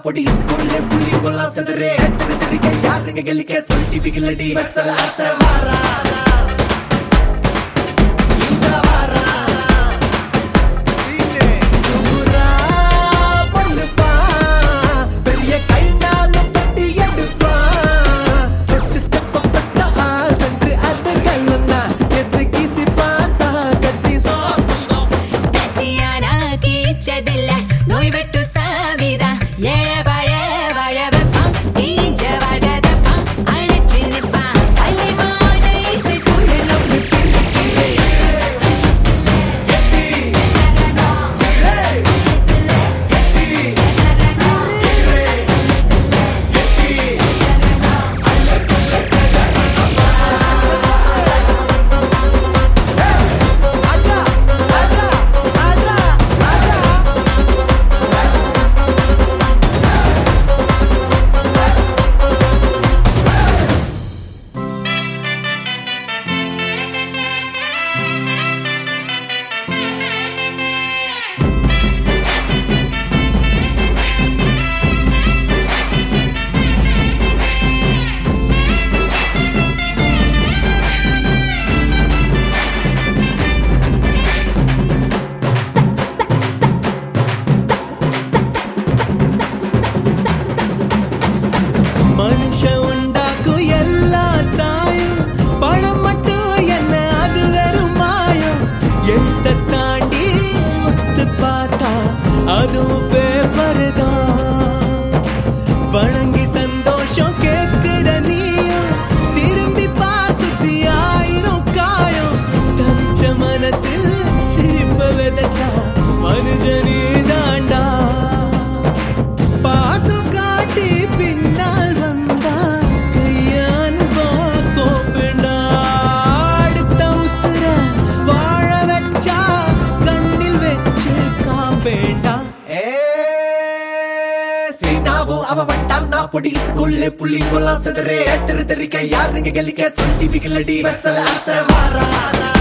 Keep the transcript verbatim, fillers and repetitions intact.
பொடி ஸ்கூல்ல புள்ளி கொல்லாம் செதறே எட்டு தெரிக்க யாருங்க கெலிக்க சொல்லிட்டு பிகிலடி வசல ஆசை வாரா இந்த வாரா சீனே சுகுரா பொண்ணுப்பா பெரிய கைனாலும் பட்டி எடுப்பா தொட்டு ஸ்டெப் அப் ஸ்டா சென்று அது கல்லனா எது கிசி பார்த்தா கத்தி சாப்பிடோ கத்தியானா கீச்சதில்ல நோய் வெட்டு சாவிதா ஏழ வாழ வாழ வைப்பான் ஈஞ்ச வாழதப்பான் அழைச்சு நிற்பான் அலைவானை சிக்குழு நோம்பு பிரிக்கிறே எட்டி சில எட்டி எட்டி அல்ல சொல்ல சதரனமா அடா அடா அடா அடா மனுஷ உண்டாக்கும் எல்லா சாயம் பணம் மட்டும் என்ன அது வெறும் மாயம் எழுத்த தாண்டி ஒத்து பார்த்தா அதுவும் பேப்பர் தான் வணங்கி சந்தோஷம் கேட்கிற நீயும் திரும்பி பாசுத்தி ஆயிரம் காயம் தவிச்ச மனசில் சிரிப்ப விதைச்சா மனுஷனே தாண்டா பாசம் காட்டி பின்னால் வந்தா கையான் கோப்பேண்டா அடுத்த உசுர வாழ வச்சா கண்ணில் வச்சு காப்பேண்டா ஏ சீனாவும் அவ வண்டான் நான் பொடி ஸ்கூல்ல புள்ளி கொல்லாம் செதறே எட்டு தெரிக்க யாருங்க கெலிக்க சொல்லிட்டு பிகிலடி வசல ஆசை வாரா